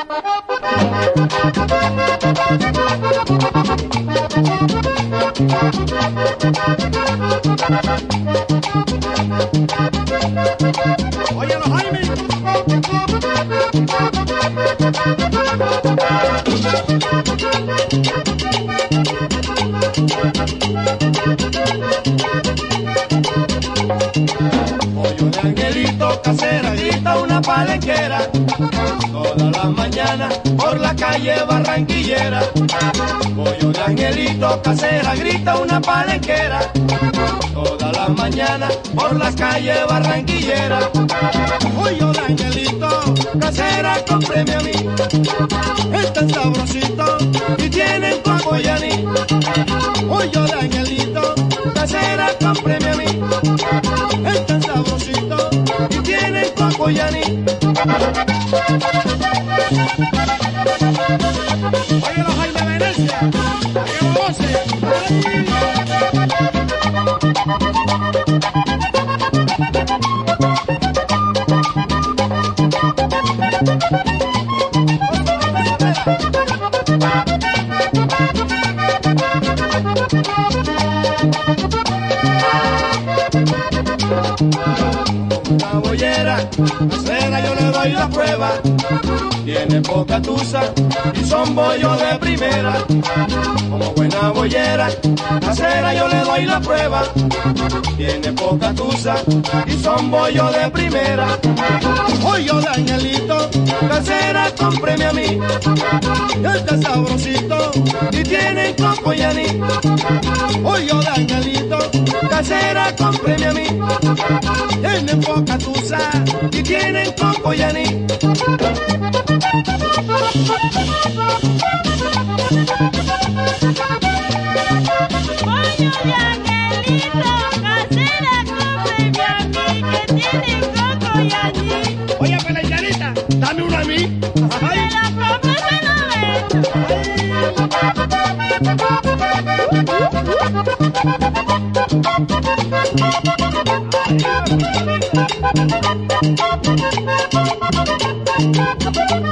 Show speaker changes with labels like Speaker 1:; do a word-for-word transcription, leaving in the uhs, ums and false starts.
Speaker 1: Oye, los Jaime. Pollo de angelito casera, grita una palenquera todas las mañanas por la calle barranquillera. Pollo de angelito casera, grita una palenquera todas las mañanas por las calles barranquilleras. Pollo de angelito casera, cómpreme a mí, es tan sabrosito y tiene coco y anís. Pollo de angelito casera, cómpreme a mí, es tan sabrosito y tiene coco y anís. Oye, los Jaime Venecia, que lo goce. Una bollera casera yo le doy la prueba, tiene poca tusa y son bollos de primera. Como buena bollera casera yo le doy la prueba, tiene poca tusa y son bollos de primera. Pollo de angelito casera, cómpreme a mí, está sabrosito y tiene coco y anís. Pollo de angelito casera, cómpreme a mí, tienen poca tusa y tienen coco y anís.
Speaker 2: Pollo de angelito casera, cómpreme a mí, que tiene coco y anís.
Speaker 1: Oye, pelecharita, dame una a mí.
Speaker 2: Se la compro, se la vendo.